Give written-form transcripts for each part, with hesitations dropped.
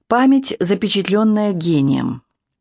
Память, запечатленная гением.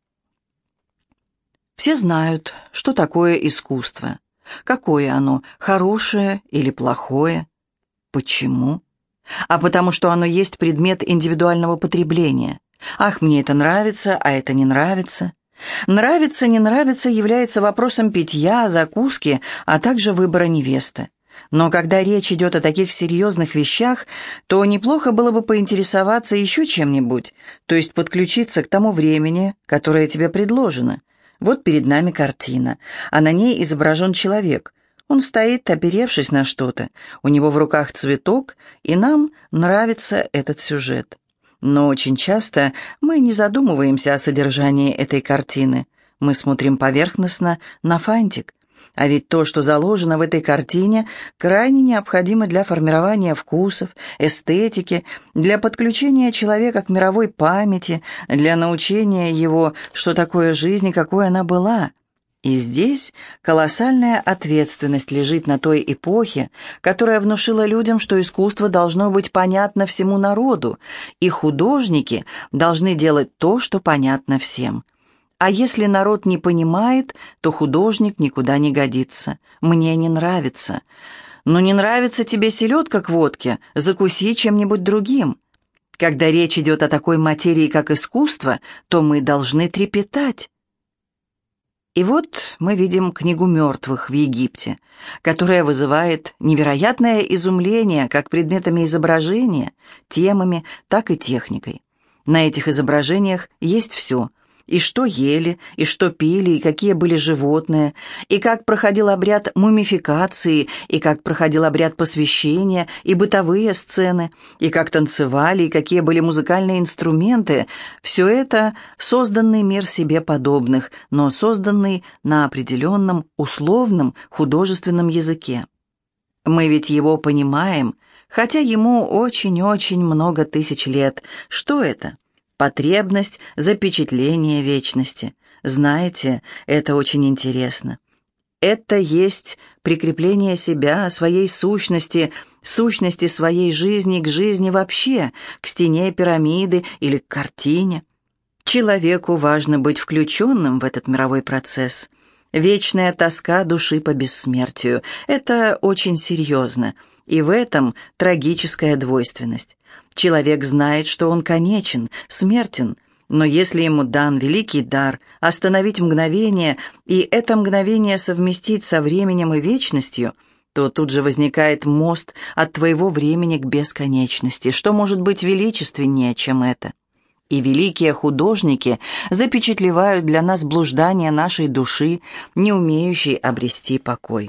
Все знают, что такое искусство. Какое оно, хорошее или плохое? Почему? А потому что оно есть предмет индивидуального потребления. Ах, мне это нравится, а это не нравится. Нравится, не нравится является вопросом питья, закуски, а также выбора невесты. Но когда речь идет о таких серьезных вещах, то неплохо было бы поинтересоваться еще чем-нибудь, то есть подключиться к тому времени, которое тебе предложено. Вот перед нами картина, а на ней изображен человек. Он стоит, оперевшись на что-то, у него в руках цветок, и нам нравится этот сюжет. Но очень часто мы не задумываемся о содержании этой картины. Мы смотрим поверхностно на фантик. А ведь то, что заложено в этой картине, крайне необходимо для формирования вкусов, эстетики, для подключения человека к мировой памяти, для научения его, что такое жизнь и какой она была. И здесь колоссальная ответственность лежит на той эпохе, которая внушила людям, что искусство должно быть понятно всему народу, и художники должны делать то, что понятно всем. А если народ не понимает, то художник никуда не годится. Мне не нравится. Но не нравится тебе селедка к водке, закуси чем-нибудь другим. Когда речь идет о такой материи, как искусство, то мы должны трепетать. И вот мы видим книгу мертвых в Египте, которая вызывает невероятное изумление как предметами изображения, темами, так и техникой. На этих изображениях есть все – и что ели, и что пили, и какие были животные, и как проходил обряд мумификации, и как проходил обряд посвящения, и бытовые сцены, и как танцевали, и какие были музыкальные инструменты. Все это созданный мир себе подобных, но созданный на определенном, условном, художественном языке. Мы ведь его понимаем, хотя ему очень-очень много тысяч лет. Что это? Потребность запечатления вечности. Знаете, это очень интересно. Это есть прикрепление себя, своей сущности, сущности своей жизни к жизни вообще, к стене пирамиды или к картине. Человеку важно быть включенным в этот мировой процесс. Вечная тоска души по бессмертию – это очень серьезно. И в этом трагическая двойственность. Человек знает, что он конечен, смертен, но если ему дан великий дар остановить мгновение и это мгновение совместить со временем и вечностью, то тут же возникает мост от твоего времени к бесконечности, что может быть величественнее, чем это. И великие художники запечатлевают для нас блуждание нашей души, не умеющей обрести покой.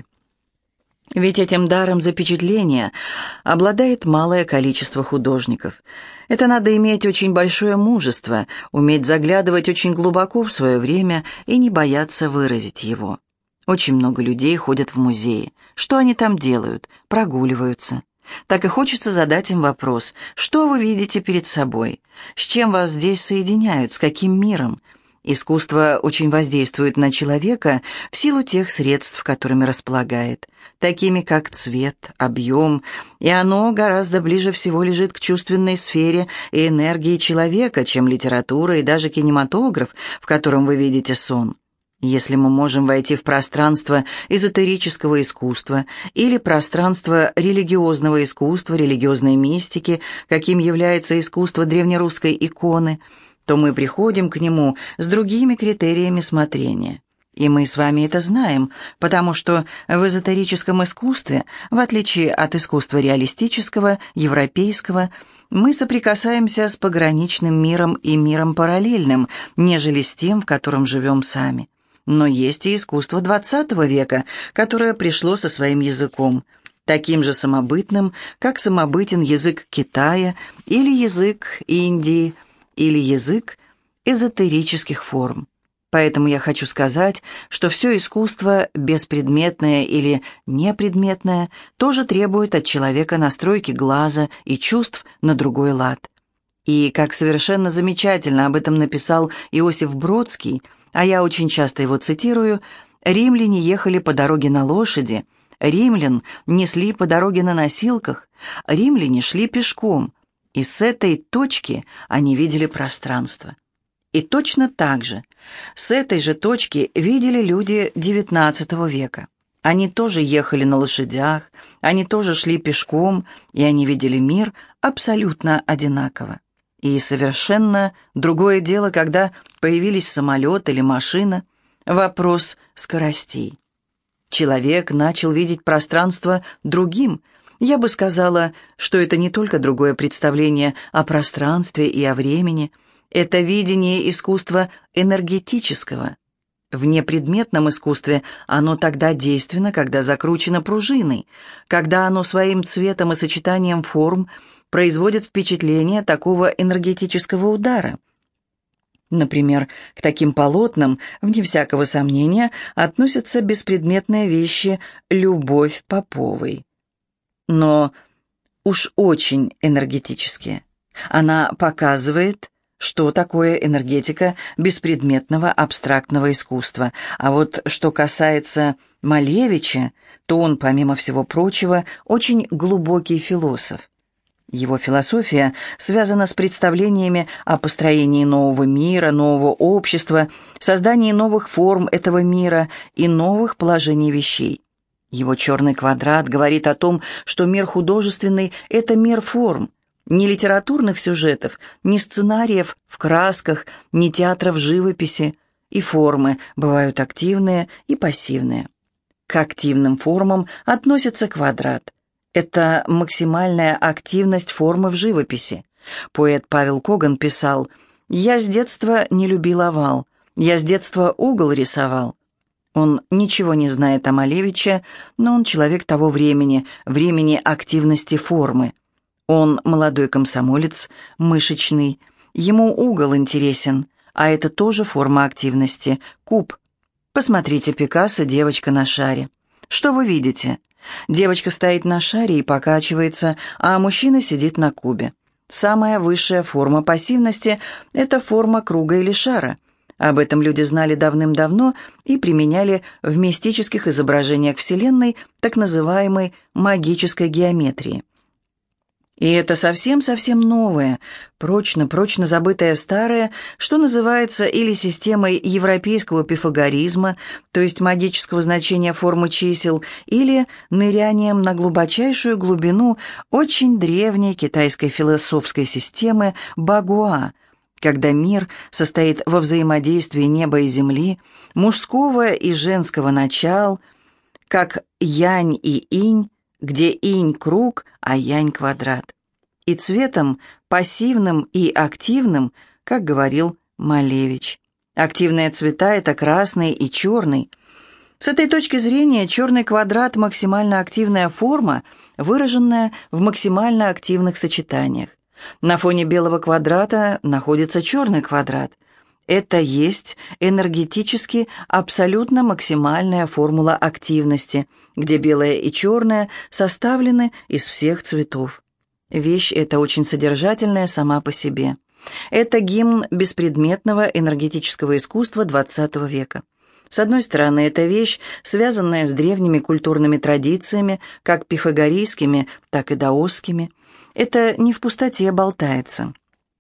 Ведь этим даром запечатления обладает малое количество художников. Это надо иметь очень большое мужество, уметь заглядывать очень глубоко в свое время и не бояться выразить его. Очень много людей ходят в музеи. Что они там делают? Прогуливаются. Так и хочется задать им вопрос: что вы видите перед собой? С чем вас здесь соединяют? С каким миром? Искусство очень воздействует на человека в силу тех средств, которыми располагает, такими как цвет, объем, и оно гораздо ближе всего лежит к чувственной сфере и энергии человека, чем литература и даже кинематограф, в котором вы видите сон. Если мы можем войти в пространство эзотерического искусства или пространство религиозного искусства, религиозной мистики, каким является искусство древнерусской иконы, то мы приходим к нему с другими критериями смотрения. И мы с вами это знаем, потому что в эзотерическом искусстве, в отличие от искусства реалистического, европейского, мы соприкасаемся с пограничным миром и миром параллельным, нежели с тем, в котором живем сами. Но есть и искусство XX века, которое пришло со своим языком, таким же самобытным, как самобытен язык Китая или язык Индии, или язык эзотерических форм. Поэтому я хочу сказать, что все искусство, беспредметное или непредметное, тоже требует от человека настройки глаза и чувств на другой лад. И, как совершенно замечательно об этом написал Иосиф Бродский, а я очень часто его цитирую, римляне ехали по дороге на лошади, римлян несли по дороге на носилках, римляне шли пешком, И с этой точки они видели пространство. И точно так же, с этой же точки видели люди XIX века. Они тоже ехали на лошадях, они тоже шли пешком, и они видели мир абсолютно одинаково. И совершенно другое дело, когда появились самолет или машина. Вопрос скоростей. Человек начал видеть пространство другим. Я бы сказала, что это не только другое представление о пространстве и о времени, это видение искусства энергетического. В непредметном искусстве оно тогда действенно, когда закручено пружиной, когда оно своим цветом и сочетанием форм производит впечатление такого энергетического удара. Например, к таким полотнам, вне всякого сомнения, относятся беспредметные вещи «Любовь Поповой». Но уж очень энергетические. Она показывает, что такое энергетика беспредметного абстрактного искусства. А вот что касается Малевича, то он, помимо всего прочего, очень глубокий философ. Его философия связана с представлениями о построении нового мира, нового общества, создании новых форм этого мира и новых положений вещей. Его «Черный квадрат» говорит о том, что мир художественный – это мир форм, ни литературных сюжетов, ни сценариев в красках, ни театра в живописи, и формы бывают активные и пассивные. К активным формам относится квадрат. Это максимальная активность формы в живописи. Поэт Павел Коган писал: «Я с детства не любил овал, я с детства угол рисовал». Он ничего не знает о Малевиче, но он человек того времени, времени активности формы. Он молодой комсомолец, мышечный, ему угол интересен, а это тоже форма активности, куб. Посмотрите Пикассо «Девочка на шаре». Что вы видите? Девочка стоит на шаре и покачивается, а мужчина сидит на кубе. Самая высшая форма пассивности – это форма круга или шара. Об этом люди знали давным-давно и применяли в мистических изображениях Вселенной так называемой магической геометрии. И это совсем-совсем новое, прочно забытое старое, что называется или системой европейского пифагоризма, то есть магического значения формы чисел, или нырянием на глубочайшую глубину очень древней китайской философской системы Багуа, когда мир состоит во взаимодействии неба и земли, мужского и женского начал, как янь и инь, где инь – круг, а янь – квадрат. И цветом пассивным и активным, как говорил Малевич. Активные цвета – это красный и черный. С этой точки зрения черный квадрат – максимально активная форма, выраженная в максимально активных сочетаниях. На фоне белого квадрата находится черный квадрат. Это есть энергетически абсолютно максимальная формула активности, где белое и черное составлены из всех цветов. Вещь эта очень содержательная сама по себе. Это гимн беспредметного энергетического искусства XX века. С одной стороны, это вещь, связанная с древними культурными традициями, как пифагорейскими, так и даосскими. Это не в пустоте болтается.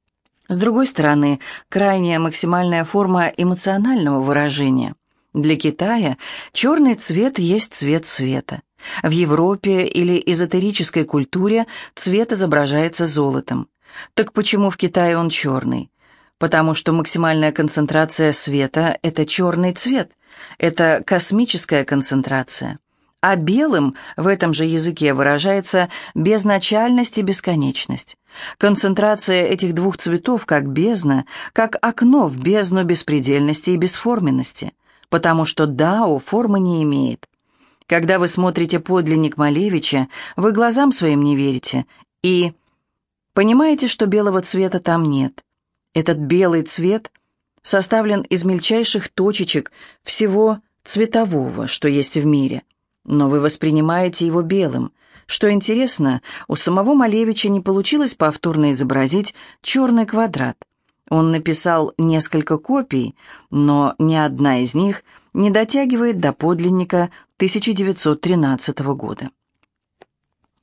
С другой стороны, крайняя максимальная форма эмоционального выражения. Для Китая черный цвет есть цвет света. В Европе или эзотерической культуре цвет изображается золотом. Так почему в Китае он черный? Потому что максимальная концентрация света – это черный цвет, это космическая концентрация. А белым в этом же языке выражается безначальность и бесконечность. Концентрация этих двух цветов как бездна, как окно в бездну беспредельности и бесформенности, потому что дао формы не имеет. Когда вы смотрите подлинник Малевича, вы глазам своим не верите и понимаете, что белого цвета там нет. Этот белый цвет составлен из мельчайших точечек всего цветового, что есть в мире. Но вы воспринимаете его белым. Что интересно, у самого Малевича не получилось повторно изобразить черный квадрат. Он написал несколько копий, но ни одна из них не дотягивает до подлинника 1913 года.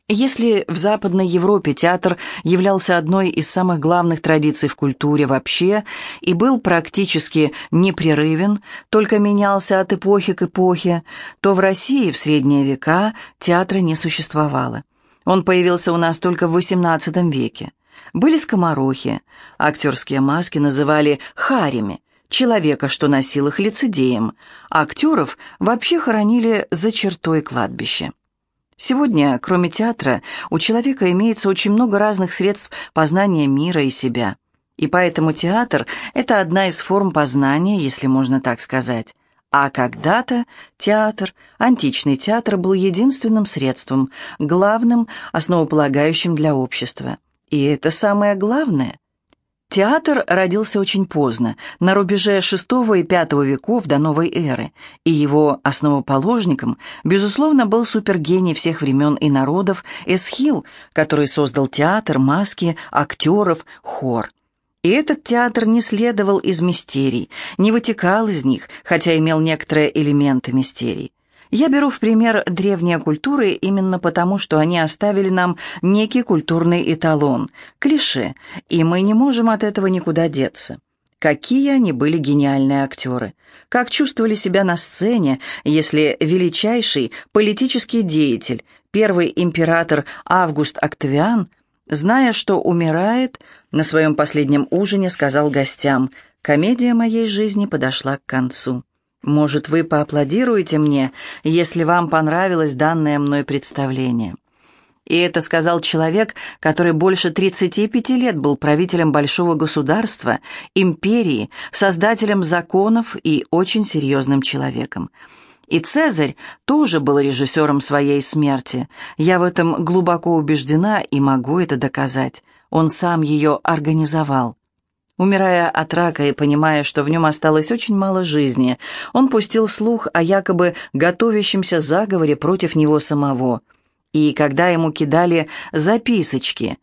Если в Западной Европе театр являлся одной из самых главных традиций в культуре вообще и был практически непрерывен, только менялся от эпохи к эпохе, то в России в средние века театра не существовало. Он появился у нас только в XVIII веке. Были скоморохи, актерские маски называли харями, человека, что носил их, лицедеем, а актеров вообще хоронили за чертой кладбища. Сегодня, кроме театра, у человека имеется очень много разных средств познания мира и себя. И поэтому театр – это одна из форм познания, если можно так сказать. А когда-то театр, античный театр, был единственным средством, главным, основополагающим для общества. И это самое главное. Театр родился очень поздно, на рубеже VI и V веков до новой эры, и его основоположником, безусловно, был супергений всех времен и народов Эсхил, который создал театр, маски, актеров, хор. И этот театр не следовал из мистерий, не вытекал из них, хотя имел некоторые элементы мистерий. Я беру в пример древние культуры именно потому, что они оставили нам некий культурный эталон, клише, и мы не можем от этого никуда деться. Какие они были гениальные актеры! Как чувствовали себя на сцене, если величайший политический деятель, первый император Август Октавиан, зная, что умирает, на своем последнем ужине сказал гостям: «Комедия моей жизни подошла к концу. Может, вы поаплодируете мне, если вам понравилось данное мной представление». И это сказал человек, который больше 35 лет был правителем большого государства, империи, создателем законов и очень серьезным человеком. И Цезарь тоже был режиссером своей смерти. Я в этом глубоко убеждена и могу это доказать. Он сам ее организовал. Умирая от рака и понимая, что в нем осталось очень мало жизни, он пустил слух о якобы готовящемся заговоре против него самого. И когда ему кидали записочки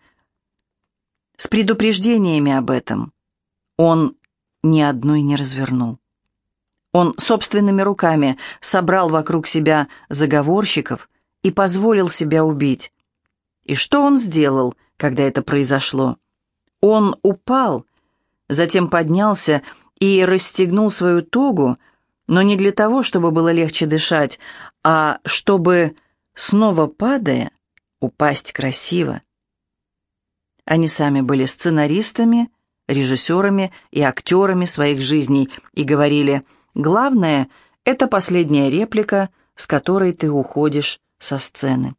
с предупреждениями об этом, он ни одной не развернул. Он собственными руками собрал вокруг себя заговорщиков и позволил себя убить. И что он сделал, когда это произошло? Он упал, затем поднялся и расстегнул свою тогу, но не для того, чтобы было легче дышать, а чтобы, снова падая, упасть красиво. Они сами были сценаристами, режиссерами и актерами своих жизней и говорили: «Главное — это последняя реплика, с которой ты уходишь со сцены».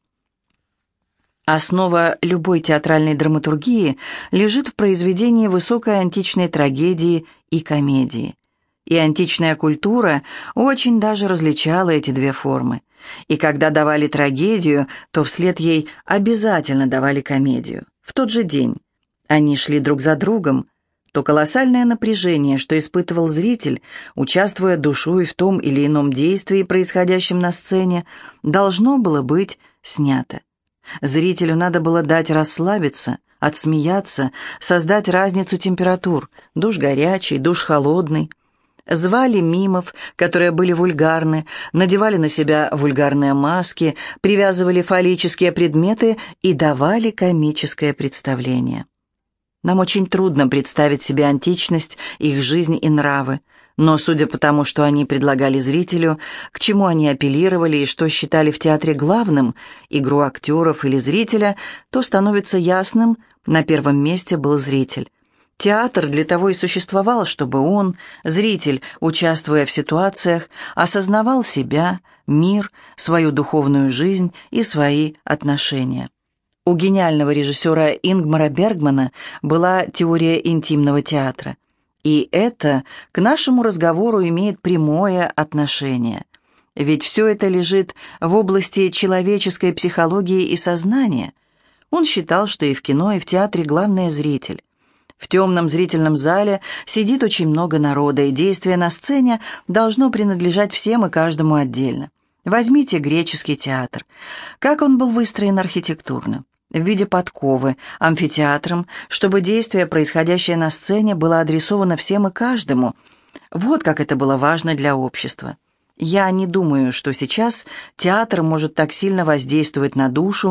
Основа любой театральной драматургии лежит в произведении высокой античной трагедии и комедии. И античная культура очень даже различала эти две формы. И когда давали трагедию, то вслед ей обязательно давали комедию. В тот же день. Они шли друг за другом. То колоссальное напряжение, что испытывал зритель, участвуя душой в том или ином действии, происходящем на сцене, должно было быть снято. Зрителю надо было дать расслабиться, отсмеяться, создать разницу температур, душ горячий, душ холодный. Звали мимов, которые были вульгарны, надевали на себя вульгарные маски, привязывали фаллические предметы и давали комическое представление. Нам очень трудно представить себе античность, их жизнь и нравы, но судя по тому, что они предлагали зрителю, к чему они апеллировали и что считали в театре главным, игру актеров или зрителя, то становится ясным: на первом месте был зритель. Театр для того и существовал, чтобы он, зритель, участвуя в ситуациях, осознавал себя, мир, свою духовную жизнь и свои отношения. У гениального режиссера Ингмара Бергмана была теория интимного театра. И это к нашему разговору имеет прямое отношение. Ведь все это лежит в области человеческой психологии и сознания. Он считал, что и в кино, и в театре главный зритель. В темном зрительном зале сидит очень много народа, и действие на сцене должно принадлежать всем и каждому отдельно. Возьмите греческий театр. Как он был выстроен архитектурно? В виде подковы, амфитеатром, чтобы действие, происходящее на сцене, было адресовано всем и каждому. Вот как это было важно для общества. Я не думаю, что сейчас театр может так сильно воздействовать на душу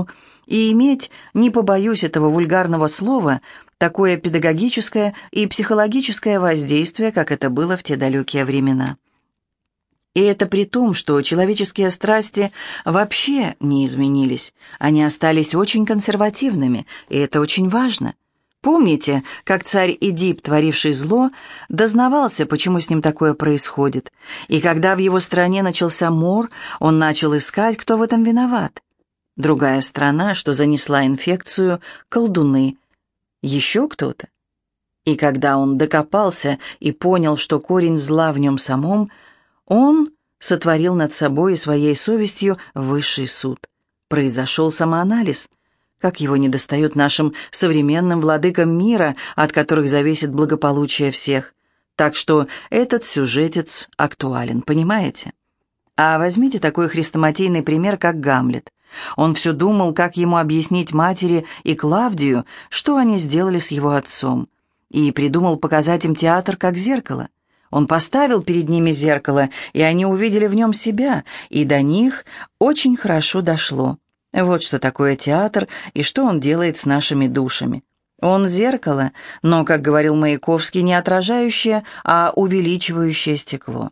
и иметь, не побоюсь этого вульгарного слова, такое педагогическое и психологическое воздействие, как это было в те далекие времена. И это при том, что человеческие страсти вообще не изменились, они остались очень консервативными, и это очень важно. Помните, как царь Эдип, творивший зло, дознавался, почему с ним такое происходит, и когда в его стране начался мор, он начал искать, кто в этом виноват. Другая страна, что занесла инфекцию, колдуны. Еще кто-то. И когда он докопался и понял, что корень зла в нем самом, он сотворил над собой и своей совестью высший суд. Произошел самоанализ. Как его недостает нашим современным владыкам мира, от которых зависит благополучие всех. Так что этот сюжетец актуален, понимаете? А возьмите такой хрестоматийный пример, как Гамлет. Он все думал, как ему объяснить матери и Клавдию, что они сделали с его отцом, и придумал показать им театр как зеркало. Он поставил перед ними зеркало, и они увидели в нем себя, и до них очень хорошо дошло. Вот что такое театр и что он делает с нашими душами. Он зеркало, но, как говорил Маяковский, не отражающее, а увеличивающее стекло.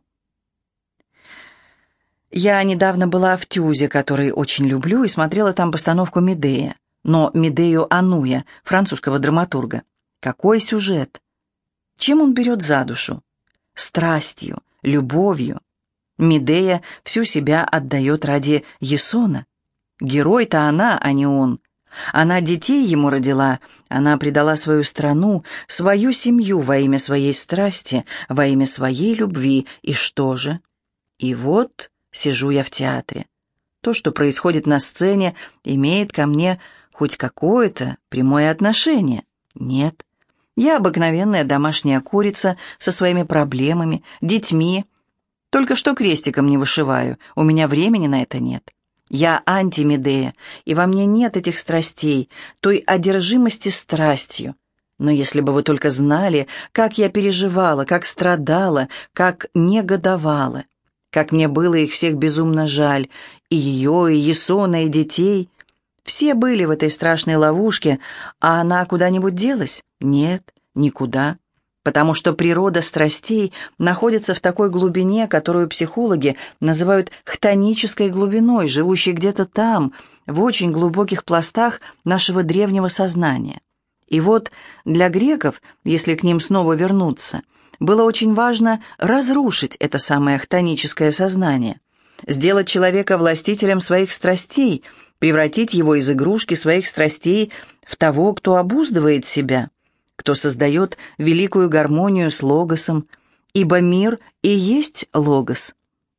Я недавно была в Тюзе, который очень люблю, и смотрела там постановку «Медея». Но Медею Ануя, французского драматурга. Какой сюжет! Чем он берет за душу? Страстью, любовью. Медея всю себя отдает ради Ясона. Герой-то она, а не он. Она детей ему родила, она предала свою страну, свою семью во имя своей страсти, во имя своей любви. И что же? И вот сижу я в театре. То, что происходит на сцене, имеет ко мне хоть какое-то прямое отношение? Нет. Я обыкновенная домашняя курица со своими проблемами, детьми. Только что крестиком не вышиваю, у меня времени на это нет. Я антимедея, и во мне нет этих страстей, той одержимости страстью. Но если бы вы только знали, как я переживала, как страдала, как негодовала, как мне было их всех безумно жаль, и ее, и Ясона, и детей. Все были в этой страшной ловушке, а она куда-нибудь делась? Нет, никуда. Потому что природа страстей находится в такой глубине, которую психологи называют хтонической глубиной, живущей где-то там, в очень глубоких пластах нашего древнего сознания. И вот для греков, если к ним снова вернуться, было очень важно разрушить это самое хтоническое сознание, сделать человека властителем своих страстей, превратить его из игрушки своих страстей в того, кто обуздывает себя, кто создает великую гармонию с логосом, ибо мир и есть логос.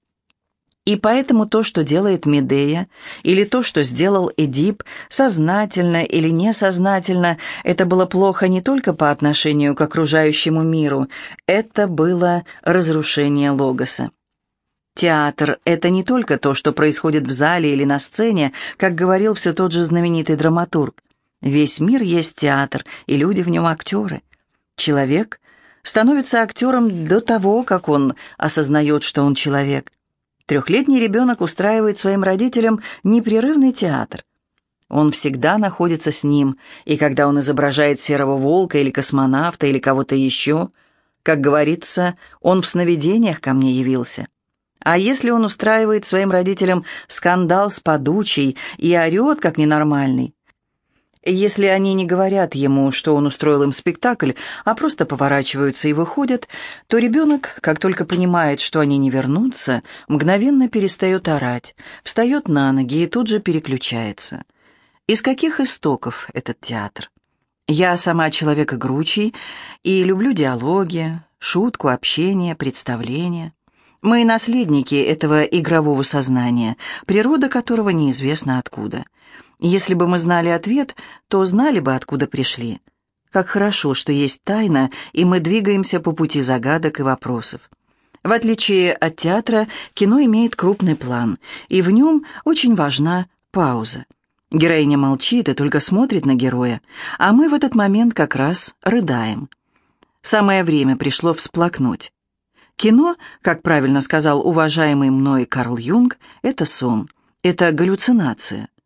И поэтому то, что делает Медея, или то, что сделал Эдип, сознательно или несознательно, это было плохо не только по отношению к окружающему миру, это было разрушение логоса. Театр — это не только то, что происходит в зале или на сцене, как говорил все тот же знаменитый драматург. Весь мир есть театр, и люди в нем актеры. Человек становится актером до того, как он осознает, что он человек. 3-летний ребенок устраивает своим родителям непрерывный театр. Он всегда находится с ним, и когда он изображает серого волка или космонавта или кого-то еще, как говорится, он в сновидениях ко мне явился. А если он устраивает своим родителям скандал с подучей и орет, как ненормальный, если они не говорят ему, что он устроил им спектакль, а просто поворачиваются и выходят, то ребенок, как только понимает, что они не вернутся, мгновенно перестает орать, встает на ноги и тут же переключается. Из каких истоков этот театр? Я сама человек игручий и люблю диалоги, шутку, общение, представления. Мы наследники этого игрового сознания, природа которого неизвестна откуда. Если бы мы знали ответ, то знали бы, откуда пришли. Как хорошо, что есть тайна, и мы двигаемся по пути загадок и вопросов. В отличие от театра, кино имеет крупный план, и в нем очень важна пауза. Героиня молчит и только смотрит на героя, а мы в этот момент как раз рыдаем. Самое время пришло всплакнуть. Кино, как правильно сказал уважаемый мной Карл Юнг, это сон, это галлюцинация.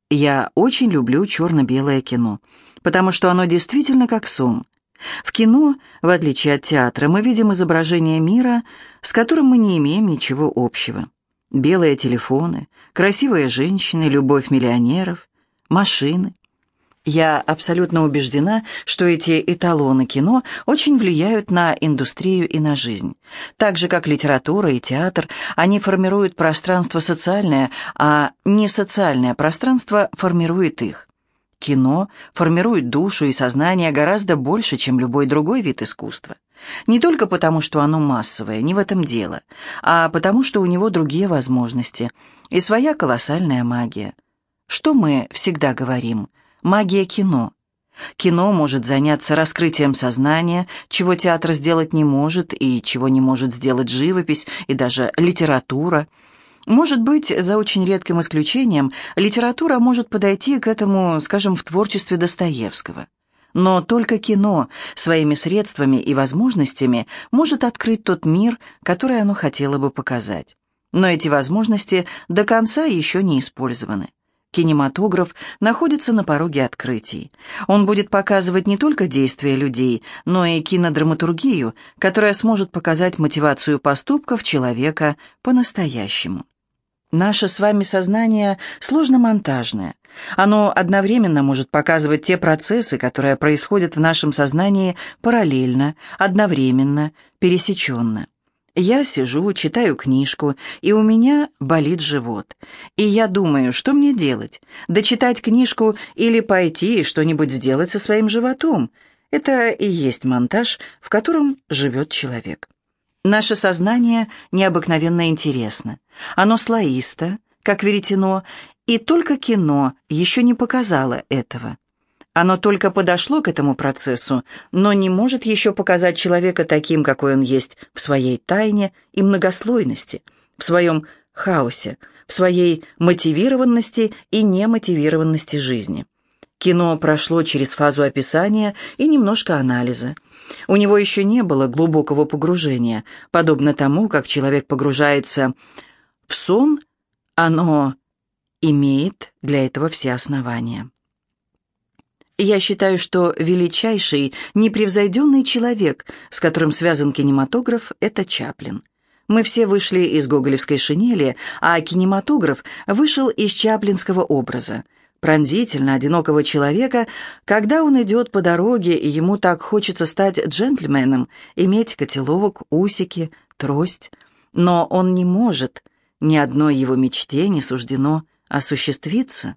Я очень люблю черно-белое кино, потому что оно действительно как сон. В кино, в отличие от театра, мы видим изображение мира, с которым мы не имеем ничего общего. Белые телефоны, красивые женщины, любовь миллионеров, машины. Я абсолютно убеждена, что эти эталоны кино очень влияют на индустрию и на жизнь. Так же, как литература и театр, они формируют пространство социальное, а не социальное пространство формирует их. Кино формирует душу и сознание гораздо больше, чем любой другой вид искусства. Не только потому, что оно массовое, не в этом дело, а потому, что у него другие возможности и своя колоссальная магия. Что мы всегда говорим? Магия кино. Кино может заняться раскрытием сознания, чего театр сделать не может и чего не может сделать живопись и даже литература. Может быть, за очень редким исключением, литература может подойти к этому, скажем, в творчестве Достоевского. Но только кино своими средствами и возможностями может открыть тот мир, который оно хотело бы показать. Но эти возможности до конца еще не использованы. Кинематограф находится на пороге открытий. Он будет показывать не только действия людей, но и кинодраматургию, которая сможет показать мотивацию поступков человека по-настоящему. Наше с вами сознание сложно-монтажное. Оно одновременно может показывать те процессы, которые происходят в нашем сознании параллельно, одновременно, пересеченно. Я сижу, читаю книжку, и у меня болит живот. И я думаю, что мне делать? Дочитать книжку или пойти и что-нибудь сделать со своим животом? Это и есть монтаж, в котором живет человек. Наше сознание необыкновенно интересно. Оно слоисто, как веретено, и только кино еще не показало этого. Оно только подошло к этому процессу, но не может еще показать человека таким, какой он есть в своей тайне и многослойности, в своем хаосе, в своей мотивированности и немотивированности жизни. Кино прошло через фазу описания и немножко анализа. У него еще не было глубокого погружения, подобно тому, как человек погружается в сон, оно имеет для этого все основания. Я считаю, что величайший, непревзойденный человек, с которым связан кинематограф, это Чаплин. Мы все вышли из гоголевской шинели, а кинематограф вышел из чаплинского образа. Пронзительно одинокого человека, когда он идет по дороге, и ему так хочется стать джентльменом, иметь котелок, усики, трость. Но он не может, ни одной его мечте не суждено осуществиться.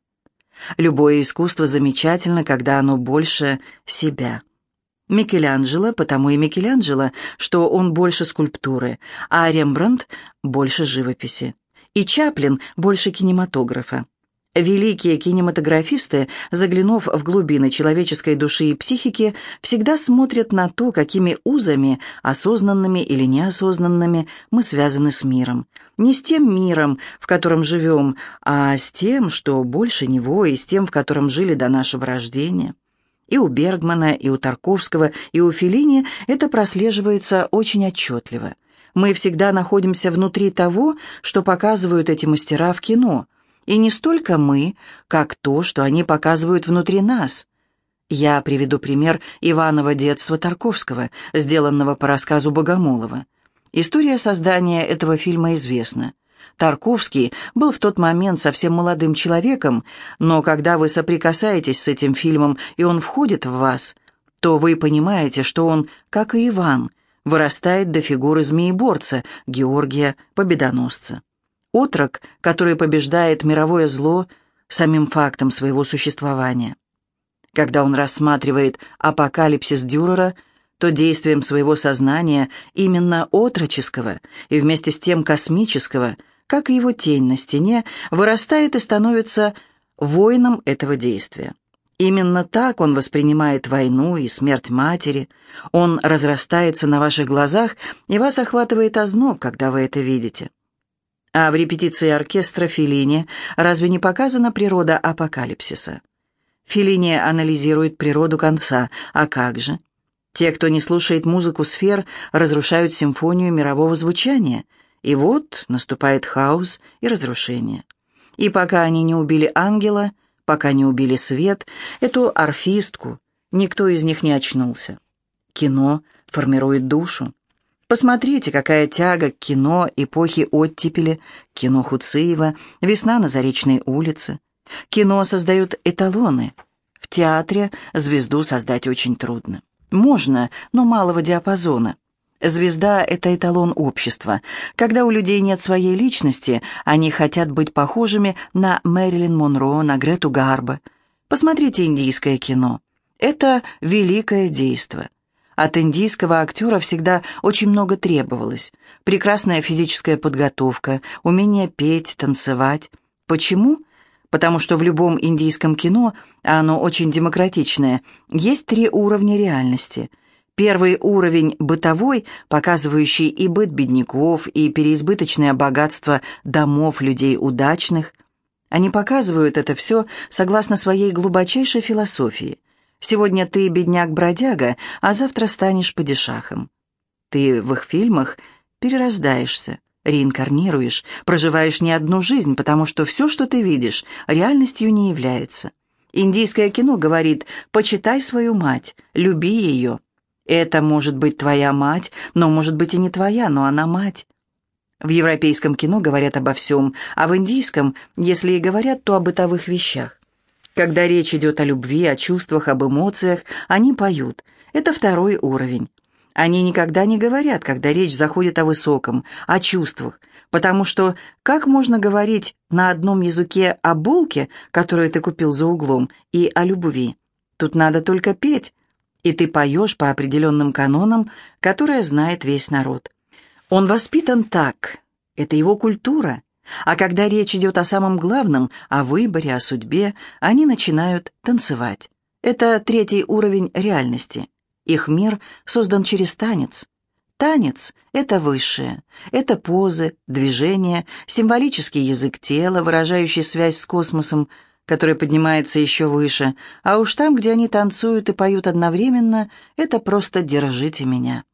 Любое искусство замечательно, когда оно больше себя. Микеланджело, потому и Микеланджело, что он больше скульптуры, а Рембрандт больше живописи. И Чаплин больше кинематографа. Великие кинематографисты, заглянув в глубины человеческой души и психики, всегда смотрят на то, какими узами, осознанными или неосознанными, мы связаны с миром. Не с тем миром, в котором живем, а с тем, что больше него, и с тем, в котором жили до нашего рождения. И у Бергмана, и у Тарковского, и у Феллини это прослеживается очень отчетливо. Мы всегда находимся внутри того, что показывают эти мастера в кино. И не столько мы, как то, что они показывают внутри нас. Я приведу пример Иванова детства Тарковского, сделанного по рассказу Богомолова. История создания этого фильма известна. Тарковский был в тот момент совсем молодым человеком, но когда вы соприкасаетесь с этим фильмом, и он входит в вас, то вы понимаете, что он, как и Иван, вырастает до фигуры змееборца, Георгия Победоносца. Отрок, который побеждает мировое зло самим фактом своего существования. Когда он рассматривает апокалипсис Дюрера, то действием своего сознания, именно отроческого и вместе с тем космического, как и его тень на стене, вырастает и становится воином этого действия. Именно так он воспринимает войну и смерть матери. Он разрастается на ваших глазах, и вас охватывает озноб, когда вы это видите. А в репетиции оркестра Феллини разве не показана природа апокалипсиса? Феллини анализирует природу конца, а как же? Те, кто не слушает музыку сфер, разрушают симфонию мирового звучания, и вот наступает хаос и разрушение. И пока они не убили ангела, пока не убили Свет, эту орфистку, никто из них не очнулся. Кино формирует душу. Посмотрите, какая тяга к кино эпохи оттепели, кино Хуциева, «Весна на Заречной улице». Кино создает эталоны. В театре звезду создать очень трудно. Можно, но малого диапазона. Звезда — это эталон общества. Когда у людей нет своей личности, они хотят быть похожими на Мэрилин Монро, на Грету Гарбо. Посмотрите индийское кино. Это великое действо. От индийского актера всегда очень много требовалось. Прекрасная физическая подготовка, умение петь, танцевать. Почему? Потому что в любом индийском кино, а оно очень демократичное, есть 3 уровня реальности. Первый уровень – бытовой, показывающий и быт бедняков, и переизбыточное богатство домов людей удачных. Они показывают это все согласно своей глубочайшей философии. Сегодня ты бедняк-бродяга, а завтра станешь падишахом. Ты в их фильмах перерождаешься, реинкарнируешь, проживаешь не одну жизнь, потому что все, что ты видишь, реальностью не является. Индийское кино говорит: почитай свою мать, люби ее. Это может быть твоя мать, но может быть и не твоя, но она мать. В европейском кино говорят обо всем, а в индийском, если и говорят, то о бытовых вещах. Когда речь идет о любви, о чувствах, об эмоциях, они поют. Это 2 уровень. Они никогда не говорят, когда речь заходит о высоком, о чувствах, потому что как можно говорить на одном языке о булке, которую ты купил за углом, и о любви? Тут надо только петь, и ты поешь по определенным канонам, которые знает весь народ. Он воспитан так, это его культура. А когда речь идет о самом главном, о выборе, о судьбе, они начинают танцевать. Это 3 уровень реальности. Их мир создан через танец. Танец — это высшее. Это позы, движения, символический язык тела, выражающий связь с космосом, который поднимается еще выше. А уж там, где они танцуют и поют одновременно, это просто «держите меня».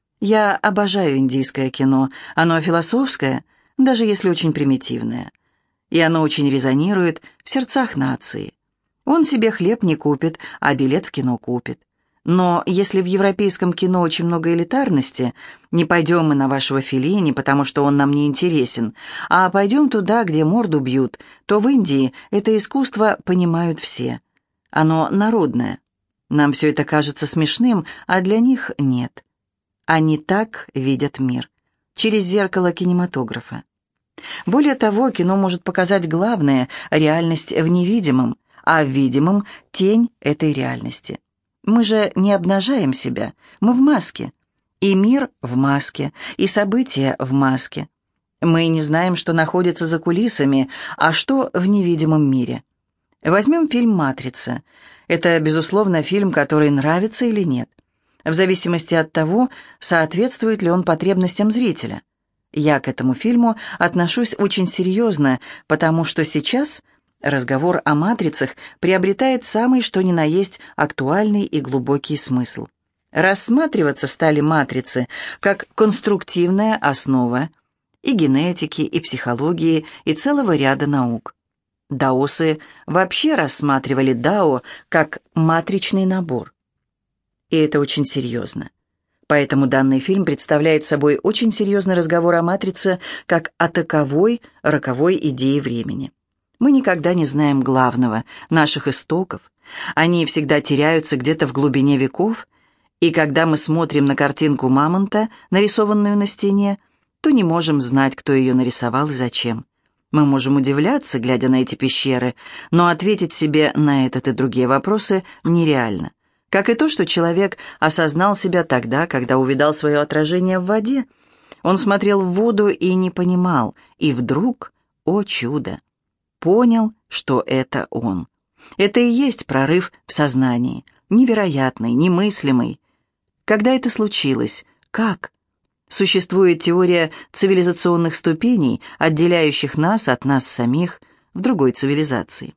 Я обожаю индийское кино. Оно философское, даже если очень примитивное. И оно очень резонирует в сердцах нации. Он себе хлеб не купит, а билет в кино купит. Но если в европейском кино очень много элитарности, не пойдем мы на вашего Феллини, потому что он нам не интересен, а пойдем туда, где морду бьют, то в Индии это искусство понимают все. Оно народное. Нам все это кажется смешным, а для них нет. Они так видят мир. Через зеркало кинематографа. Более того, кино может показать главное – реальность в невидимом, а в видимом – тень этой реальности. Мы же не обнажаем себя, мы в маске. И мир в маске, и события в маске. Мы не знаем, что находится за кулисами, а что в невидимом мире. Возьмем фильм «Матрица». Это, безусловно, фильм, который нравится или нет, в зависимости от того, соответствует ли он потребностям зрителя. Я к этому фильму отношусь очень серьезно, потому что сейчас разговор о матрицах приобретает самый что ни на есть актуальный и глубокий смысл. Рассматриваться стали матрицы как конструктивная основа и генетики, и психологии, и целого ряда наук. Даосы вообще рассматривали дао как матричный набор. И это очень серьезно. Поэтому данный фильм представляет собой очень серьезный разговор о матрице как о таковой, роковой идее времени. Мы никогда не знаем главного, наших истоков. Они всегда теряются где-то в глубине веков, и когда мы смотрим на картинку мамонта, нарисованную на стене, то не можем знать, кто ее нарисовал и зачем. Мы можем удивляться, глядя на эти пещеры, но ответить себе на этот и другие вопросы нереально. Как и то, что человек осознал себя тогда, когда увидал свое отражение в воде. Он смотрел в воду и не понимал, и вдруг, о чудо, понял, что это он. Это и есть прорыв в сознании, невероятный, немыслимый. Когда это случилось? Как? Существует теория цивилизационных ступеней, отделяющих нас от нас самих в другой цивилизации.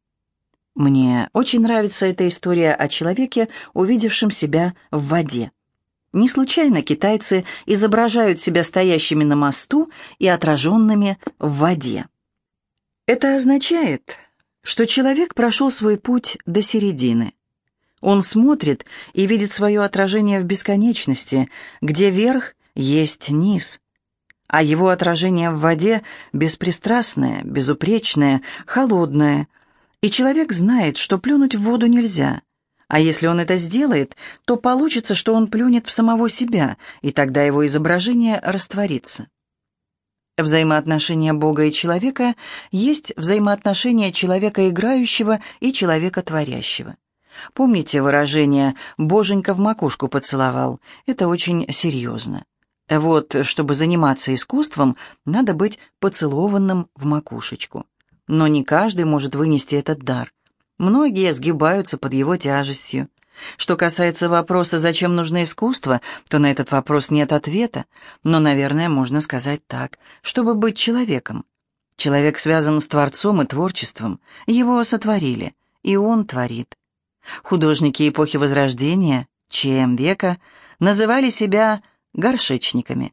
Мне очень нравится эта история о человеке, увидевшем себя в воде. Не случайно китайцы изображают себя стоящими на мосту и отраженными в воде. Это означает, что человек прошел свой путь до середины. Он смотрит и видит свое отражение в бесконечности, где верх есть низ, а его отражение в воде беспристрастное, безупречное, холодное, и человек знает, что плюнуть в воду нельзя, а если он это сделает, то получится, что он плюнет в самого себя, и тогда его изображение растворится. Взаимоотношения Бога и человека есть взаимоотношения человека играющего и человека творящего. Помните выражение «боженька в макушку поцеловал»? Это очень серьезно. Вот, чтобы заниматься искусством, надо быть поцелованным в макушечку. Но не каждый может вынести этот дар. Многие сгибаются под его тяжестью. Что касается вопроса, зачем нужно искусство, то на этот вопрос нет ответа, но, наверное, можно сказать так, чтобы быть человеком. Человек связан с Творцом и творчеством, его сотворили, и он творит. Художники эпохи Возрождения, ЧМ века, называли себя горшечниками.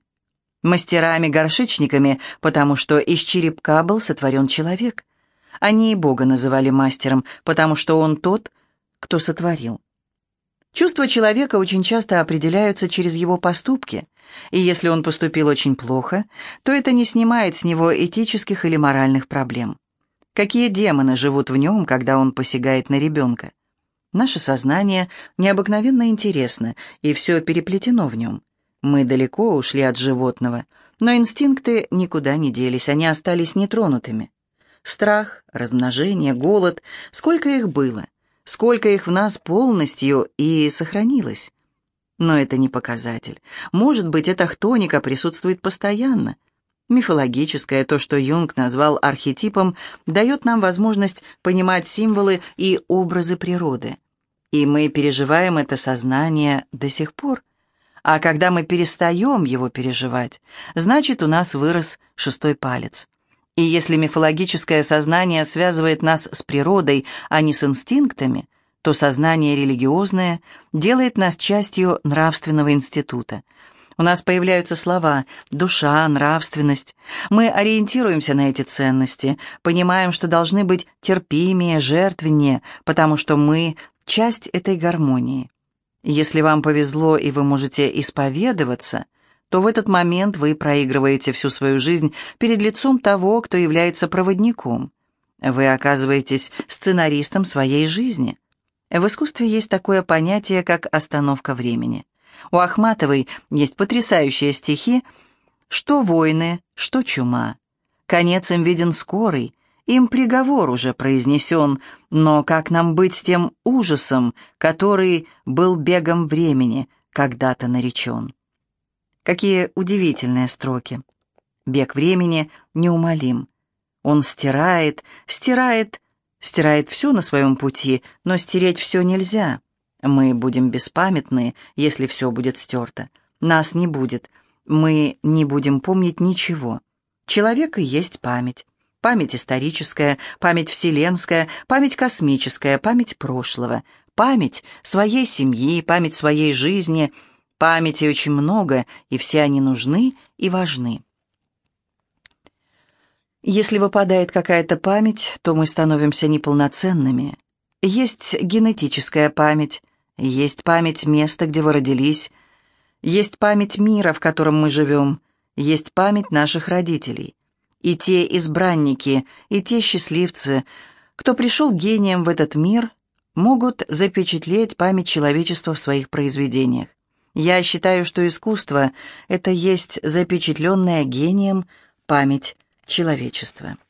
Мастерами-горшечниками, потому что из черепка был сотворен человек. Они и Бога называли мастером, потому что он тот, кто сотворил. Чувства человека очень часто определяются через его поступки, и если он поступил очень плохо, то это не снимает с него этических или моральных проблем. Какие демоны живут в нем, когда он посягает на ребенка? Наше сознание необыкновенно интересно, и все переплетено в нем. Мы далеко ушли от животного, но инстинкты никуда не делись, они остались нетронутыми. Страх, размножение, голод, сколько их было, сколько их в нас полностью и сохранилось. Но это не показатель. Может быть, эта хтоника присутствует постоянно. Мифологическое, то, что Юнг назвал архетипом, дает нам возможность понимать символы и образы природы. И мы переживаем это сознание до сих пор. А когда мы перестаем его переживать, значит, у нас вырос шестой палец. И если мифологическое сознание связывает нас с природой, а не с инстинктами, то сознание религиозное делает нас частью нравственного института. У нас появляются слова «душа», «нравственность». Мы ориентируемся на эти ценности, понимаем, что должны быть терпимее, жертвеннее, потому что мы – часть этой гармонии. Если вам повезло и вы можете исповедоваться, то в этот момент вы проигрываете всю свою жизнь перед лицом того, кто является проводником. Вы оказываетесь сценаристом своей жизни. В искусстве есть такое понятие, как остановка времени. У Ахматовой есть потрясающие стихи «Что войны, что чума. Конец им виден скорый, им приговор уже произнесен, но как нам быть с тем ужасом, который был бегом времени, когда-то наречен?» Какие удивительные строки. Бег времени неумолим. Он стирает, стирает, стирает все на своем пути, но стереть все нельзя. Мы будем беспамятны, если все будет стерто. Нас не будет. Мы не будем помнить ничего. Человек и есть память. Память историческая, память вселенская, память космическая, память прошлого, память своей семьи, память своей жизни. Памяти очень много, и все они нужны и важны. Если выпадает какая-то память, то мы становимся неполноценными. Есть генетическая память, есть память места, где вы родились, есть память мира, в котором мы живем, есть память наших родителей. И те избранники, и те счастливцы, кто пришел гением в этот мир, могут запечатлеть память человечества в своих произведениях. Я считаю, что искусство – это есть запечатленная гением память человечества.